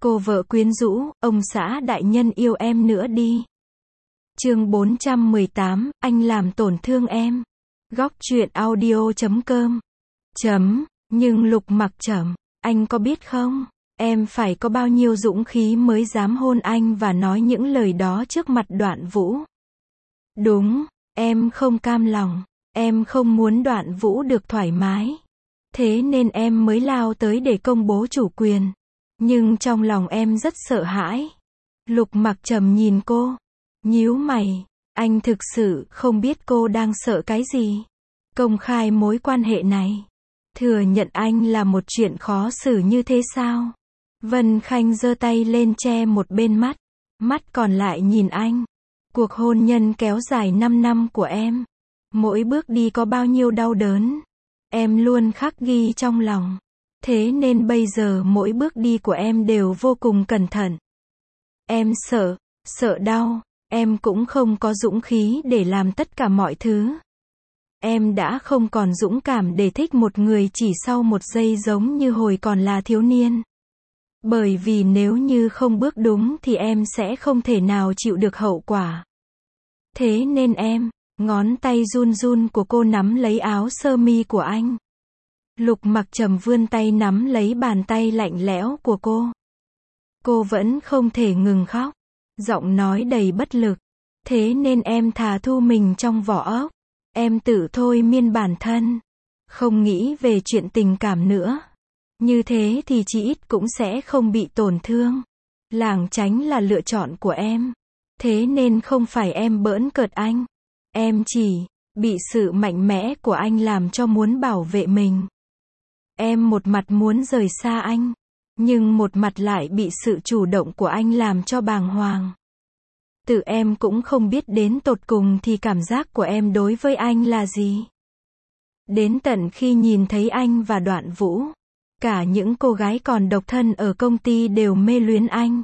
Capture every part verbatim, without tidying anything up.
Cô vợ quyến rũ, ông xã đại nhân yêu em nữa đi. Chương bốn trăm mười tám, anh làm tổn thương em. Góc truyện audio chấm com. Chấm, nhưng Lục Mặc Trầm, anh có biết không, em phải có bao nhiêu dũng khí mới dám hôn anh và nói những lời đó trước mặt Đoạn Vũ. Đúng, em không cam lòng, em không muốn Đoạn Vũ được thoải mái. Thế nên em mới lao tới để công bố chủ quyền. Nhưng trong lòng em rất sợ hãi. Lục Mặc Trầm nhìn cô, nhíu mày, anh thực sự không biết cô đang sợ cái gì. Công khai mối quan hệ này, thừa nhận anh là một chuyện khó xử như thế sao? Vân Khanh giơ tay lên che một bên mắt, mắt còn lại nhìn anh. Cuộc hôn nhân kéo dài năm năm của em, mỗi bước đi có bao nhiêu đau đớn, em luôn khắc ghi trong lòng. Thế nên bây giờ mỗi bước đi của em đều vô cùng cẩn thận. Em sợ, sợ đau, em cũng không có dũng khí để làm tất cả mọi thứ. Em đã không còn dũng cảm để thích một người chỉ sau một giây giống như hồi còn là thiếu niên. Bởi vì nếu như không bước đúng thì em sẽ không thể nào chịu được hậu quả. Thế nên em, ngón tay run run của cô nắm lấy áo sơ mi của anh. Lục Mặc Trầm vươn tay nắm lấy bàn tay lạnh lẽo của cô. Cô vẫn không thể ngừng khóc, giọng nói đầy bất lực. Thế nên em thà thu mình trong vỏ ốc. Em tự thôi miên bản thân, không nghĩ về chuyện tình cảm nữa. Như thế thì chí ít cũng sẽ không bị tổn thương. Lảng tránh là lựa chọn của em. Thế nên không phải em bỡn cợt anh. Em chỉ bị sự mạnh mẽ của anh làm cho muốn bảo vệ mình. Em một mặt muốn rời xa anh, nhưng một mặt lại bị sự chủ động của anh làm cho bàng hoàng. Tự em cũng không biết đến tột cùng thì cảm giác của em đối với anh là gì. Đến tận khi nhìn thấy anh và Đoạn Vũ, cả những cô gái còn độc thân ở công ty đều mê luyến anh.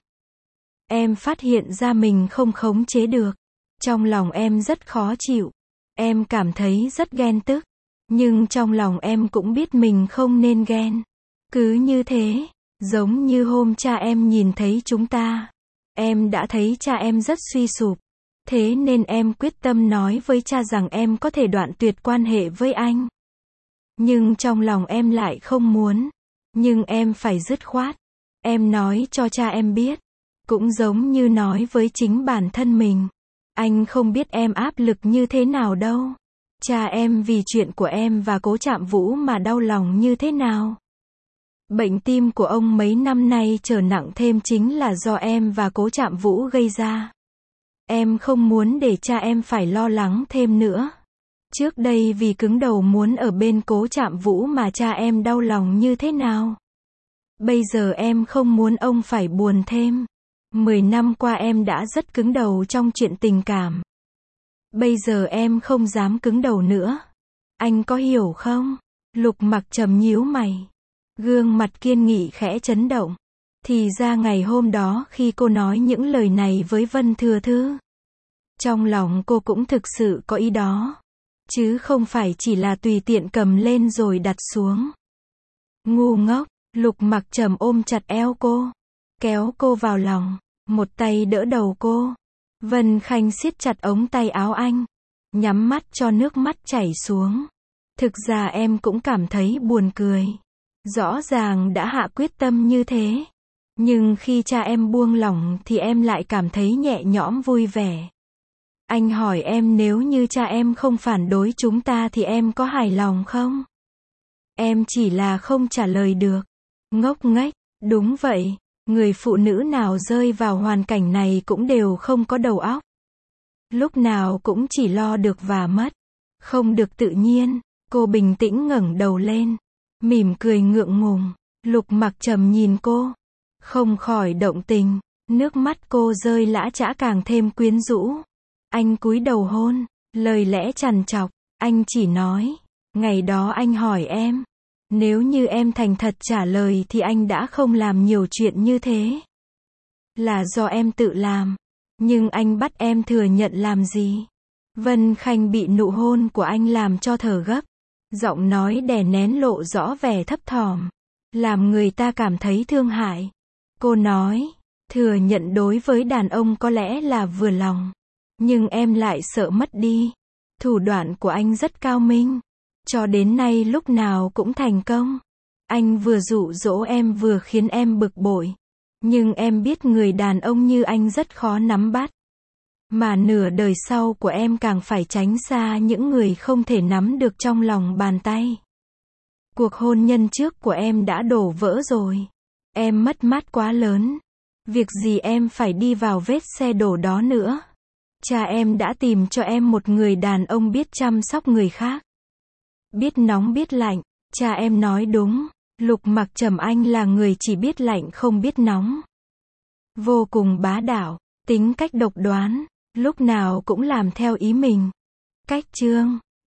Em phát hiện ra mình không khống chế được. Trong lòng em rất khó chịu. Em cảm thấy rất ghen tức. Nhưng trong lòng em cũng biết mình không nên ghen. Cứ như thế, giống như hôm cha em nhìn thấy chúng ta. Em đã thấy cha em rất suy sụp. Thế nên em quyết tâm nói với cha rằng em có thể đoạn tuyệt quan hệ với anh. Nhưng trong lòng em lại không muốn. Nhưng em phải dứt khoát. Em nói cho cha em biết. Cũng giống như nói với chính bản thân mình. Anh không biết em áp lực như thế nào đâu. Cha em vì chuyện của em và Cố Trạm Vũ mà đau lòng như thế nào. Bệnh tim của ông mấy năm nay trở nặng thêm chính là do em và Cố Trạm Vũ gây ra. Em không muốn để cha em phải lo lắng thêm nữa. Trước đây vì cứng đầu muốn ở bên Cố Trạm Vũ mà cha em đau lòng như thế nào. Bây giờ em không muốn ông phải buồn thêm. Mười năm qua em đã rất cứng đầu trong chuyện tình cảm. Bây giờ em không dám cứng đầu nữa. Anh có hiểu không? Lục Mặc Trầm nhíu mày. Gương mặt kiên nghị khẽ chấn động. Thì ra ngày hôm đó khi cô nói những lời này với Vân Thừa Thư, trong lòng cô cũng thực sự có ý đó. Chứ không phải chỉ là tùy tiện cầm lên rồi đặt xuống. Ngu ngốc, Lục Mặc Trầm ôm chặt eo cô. Kéo cô vào lòng. Một tay đỡ đầu cô. Vân Khanh siết chặt ống tay áo anh. Nhắm mắt cho nước mắt chảy xuống. Thực ra em cũng cảm thấy buồn cười. Rõ ràng đã hạ quyết tâm như thế. Nhưng khi cha em buông lỏng thì em lại cảm thấy nhẹ nhõm vui vẻ. Anh hỏi em nếu như cha em không phản đối chúng ta thì em có hài lòng không? Em chỉ là không trả lời được. Ngốc nghếch, đúng vậy. Người phụ nữ nào rơi vào hoàn cảnh này cũng đều không có đầu óc. Lúc nào cũng chỉ lo được và mất. Không được tự nhiên. Cô bình tĩnh ngẩng đầu lên. Mỉm cười ngượng ngùng. Lục Mặc Trầm nhìn cô. Không khỏi động tình. Nước mắt cô rơi lã chã càng thêm quyến rũ. Anh cúi đầu hôn. Lời lẽ trằn trọc. Anh chỉ nói. Ngày đó anh hỏi em. Nếu như em thành thật trả lời thì anh đã không làm nhiều chuyện như thế. Là do em tự làm. Nhưng anh bắt em thừa nhận làm gì? Vân Khanh bị nụ hôn của anh làm cho thở gấp. Giọng nói đè nén lộ rõ vẻ thấp thỏm. Làm người ta cảm thấy thương hại. Cô nói, thừa nhận đối với đàn ông có lẽ là vừa lòng. Nhưng em lại sợ mất đi. Thủ đoạn của anh rất cao minh. Cho đến nay lúc nào cũng thành công. Anh vừa dụ dỗ em vừa khiến em bực bội. Nhưng em biết người đàn ông như anh rất khó nắm bắt. Mà nửa đời sau của em càng phải tránh xa những người không thể nắm được trong lòng bàn tay. Cuộc hôn nhân trước của em đã đổ vỡ rồi. Em mất mát quá lớn. Việc gì em phải đi vào vết xe đổ đó nữa. Cha em đã tìm cho em một người đàn ông biết chăm sóc người khác. Biết nóng biết lạnh. Cha em nói đúng. Lục Mặc Trầm Anh là người chỉ biết lạnh không biết nóng. Vô cùng bá đạo. Tính cách độc đoán. Lúc nào cũng làm theo ý mình. Cách chương